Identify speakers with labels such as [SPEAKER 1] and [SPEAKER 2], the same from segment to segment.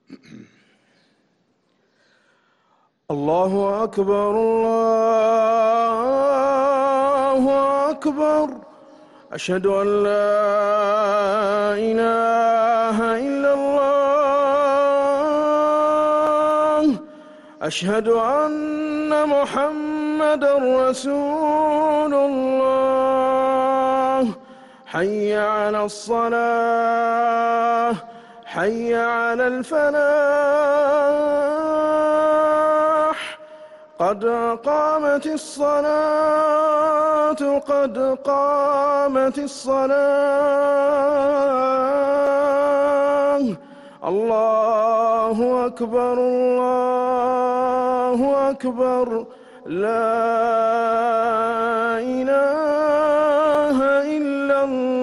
[SPEAKER 1] الله أكبر الله أكبر. أشهد أن لا إله إلا الله. أشهد أن محمدًا رسول الله. حي على الصلاة، حي على الفلاح. قد قامت الصلاة، قد قامت الصلاة. الله أكبر الله أكبر. لا إله إلا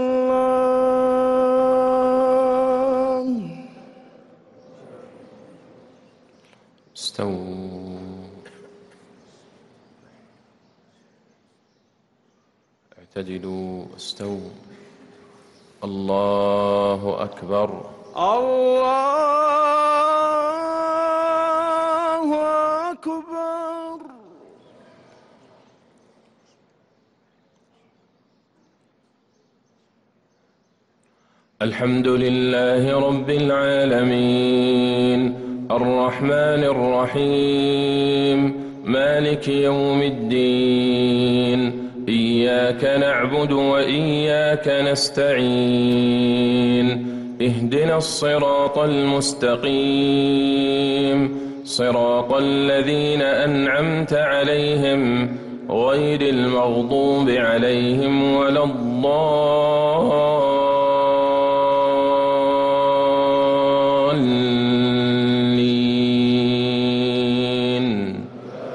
[SPEAKER 1] الله.
[SPEAKER 2] استووا، اعتدلوا، استووا. الله أكبر
[SPEAKER 1] الله أكبر.
[SPEAKER 2] الحمد لله رب العالمين، الرحمن الرحيم، مالك يوم الدين. إياك نعبد وإياك نستعين. اهدنا الصراط المستقيم، صراط الذين أنعمت عليهم غير المغضوب عليهم ولا الضالين.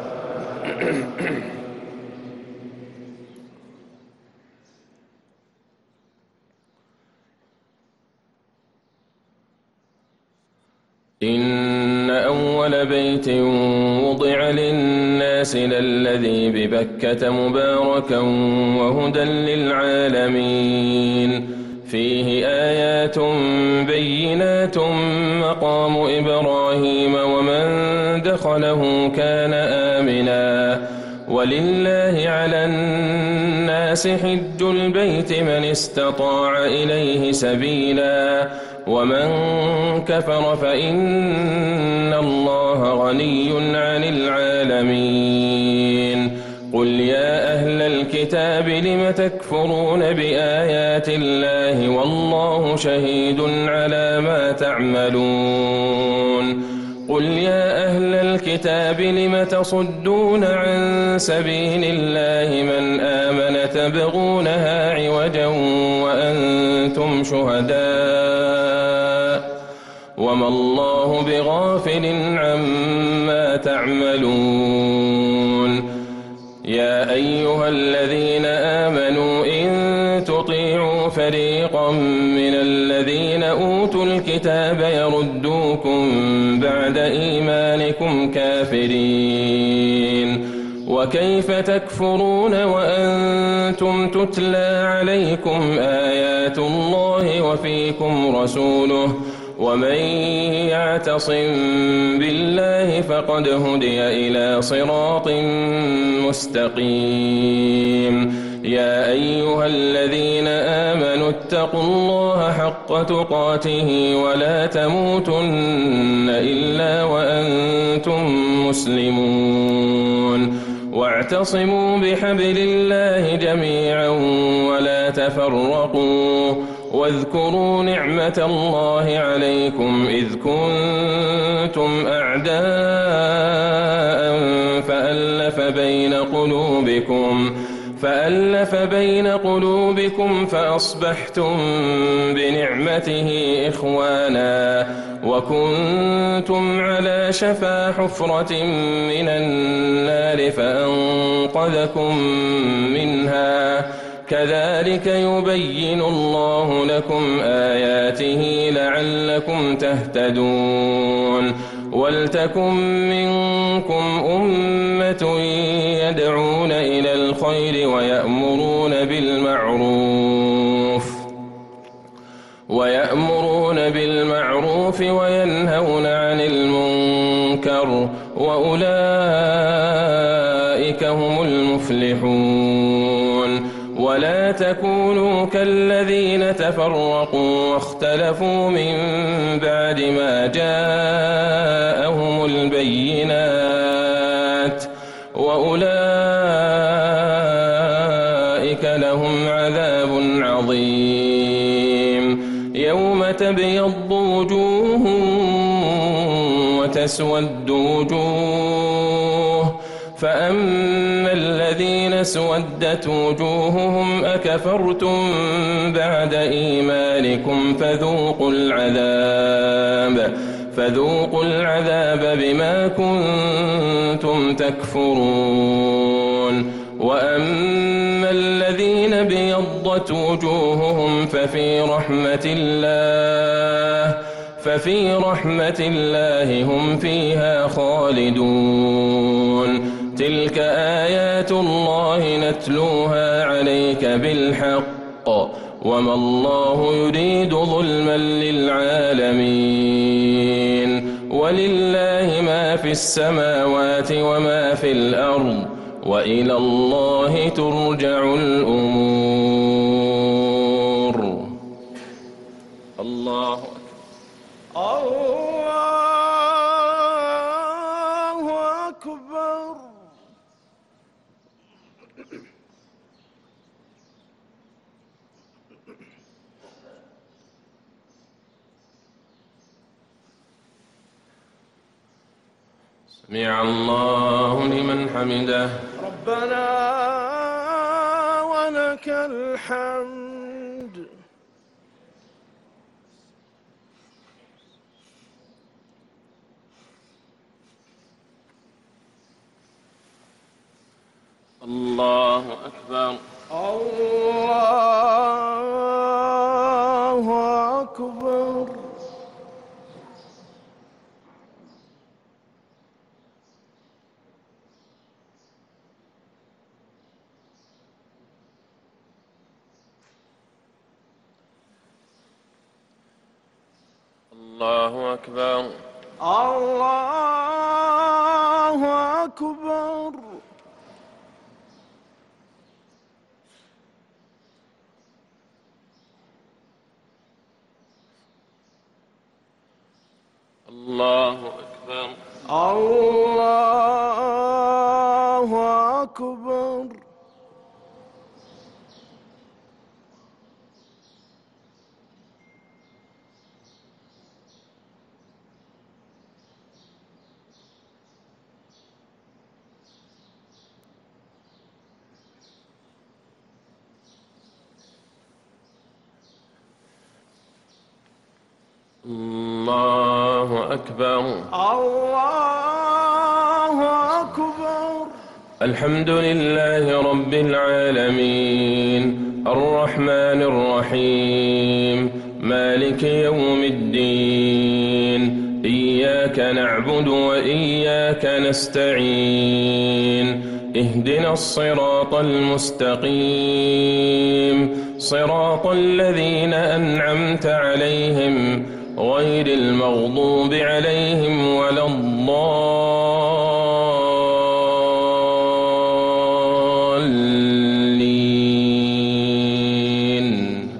[SPEAKER 2] إن أول بيت وضع للناس للذي ببكة مباركا وهدى للعالمين. فيه آيات بينات مقام إبراهيم ومن دخله كان آمنا. ولله على الناس حج البيت من استطاع إليه سبيلا ومن كفر فإن الله غني عن العالمين. قل يا أهل الكتاب لم تكفرون بآيات الله والله شهيد على ما تعملون. قل يا أهل الكتاب لم تصدون عن سبيل الله من آمن تبغونها عوجا وأنتم شهداء وما الله بغافل عما تعملون. يا أيها الذين آمنوا إن تطيعوا فريقا من الذين أوتوا الكتاب يردوكم بعد إيمانكم كافرين. وكيف تكفرون وأنتم تتلى عليكم آيات الله وفيكم رسوله ومن يعتصم بالله فقد هدي إلى صراط مستقيم. يا أيها الذين آمنوا اتقوا الله حق تقاته ولا تموتن إلا وأنتم مسلمون. واعتصموا بحبل الله جميعا ولا تفرقوا. واذكروا نعمة الله عليكم إذ كنتم أعداء فألف بين قلوبكم فأصبحتم بنعمته إخوانا وكنتم على شفا حفرة من النار فأنقذكم منها. كذلك يبين الله لكم آياته لعلكم تهتدون. ولتكن منكم أمة يدعون إلى الخير ويأمرون بالمعروف ويأمرون بالمعروف وينهون عن المنكر وأولئك هم المفلحون. ولا تكونوا كالذين تفرقوا واختلفوا من بعد ما جاءهم البينات وأولئك لهم عذاب عظيم. يوم تبيض وجوه وتسود وجوه، فأما الذين اسودت وجوههم أكفرتم بعد إيمانكم فذوقوا العذاب بما كنتم تكفرون. وأما الذين بيضت وجوههم ففي رحمة الله هم فيها خالدون. تلك آيات الله نتلوها عليك بالحق وما الله يريد ظلما للعالمين. ولله ما في السماوات وما في الأرض وإلى الله ترجع الأمور. الله
[SPEAKER 1] أكبر.
[SPEAKER 2] سمع الله لمن حمده.
[SPEAKER 1] ربنا ولك الحمد.
[SPEAKER 2] الله أكبر.
[SPEAKER 1] الله أكبر.
[SPEAKER 2] الله أكبر.
[SPEAKER 1] الله أكبر.
[SPEAKER 2] الله أكبر.
[SPEAKER 1] الله أكبر.
[SPEAKER 2] الله أكبر.
[SPEAKER 1] الله أكبر.
[SPEAKER 2] الحمد لله رب العالمين الرحمن الرحيم مالك يوم الدين. إياك نعبد وإياك نستعين. اهدنا الصراط المستقيم صراط الذين أنعمت عليهم غير المغضوب عليهم ولا الضالين.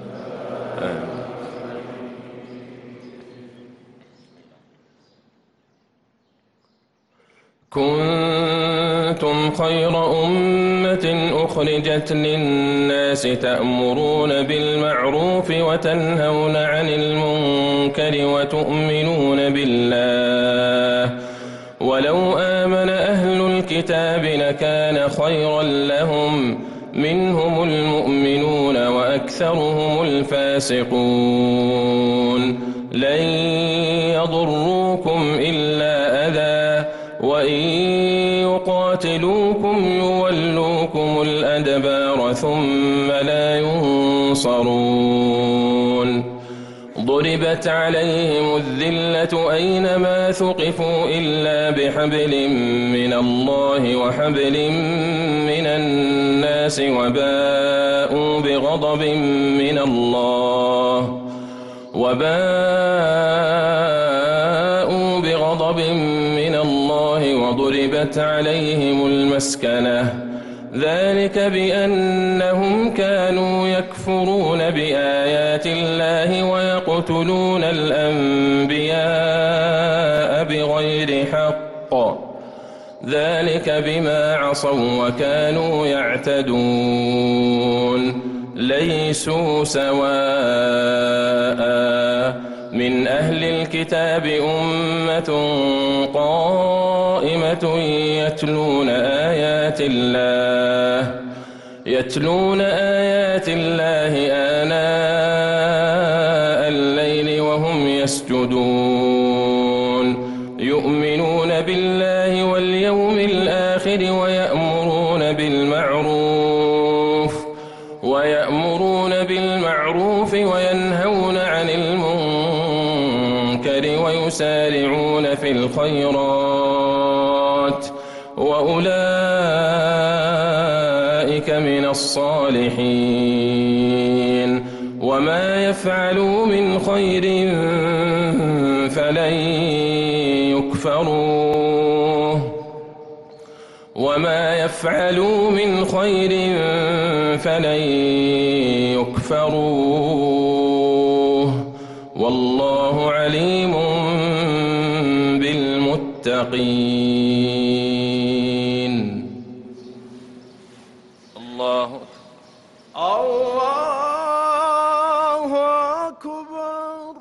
[SPEAKER 2] كنتم خير أمة أخرجت للناس تأمرون بالمعروف وتنهون عن المنكر وتؤمنون بالله. ولو آمن أهل الكتاب لكان خيرا لهم منهم المؤمنون وأكثرهم الفاسقون. لن يضروكم إلا أذى وإن يقاتلوكم يولوكم الأدبار ثم لا ينصرون. ضربت عليهم الذلة أينما ثقفوا إلا بحبل من الله وحبل من الناس وباءوا بغضب من الله وباءوا بغضب من الله وضربت عليهم المسكنة ذلك بأنهم كانوا يكفرون بآيات الله ويقتلون الأنبياء بغير حق ذلك بما عصوا وكانوا يعتدون ليسوا سواء من أهل الكتاب أمة قائمة يتلون آيات الله آناء الليل وهم يسجدون يؤمنون بالله واليوم الآخر ويأمرون بالمعروف وينهون عن المنكر ويسارعون في الخيرات وأولئك من الصالحين وما يفعلوا من خير فلن يكفروه والله عليم بالمتقين. الله
[SPEAKER 1] أكبر.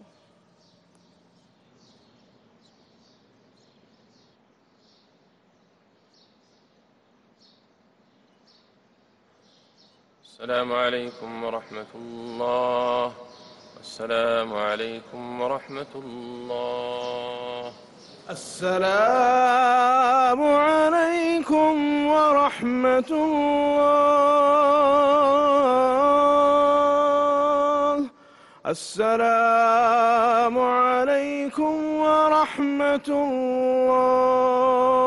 [SPEAKER 2] السلام عليكم ورحمة الله. السلام عليكم ورحمة الله.
[SPEAKER 1] السلام عليكم ورحمة الله. السلام عليكم ورحمة الله.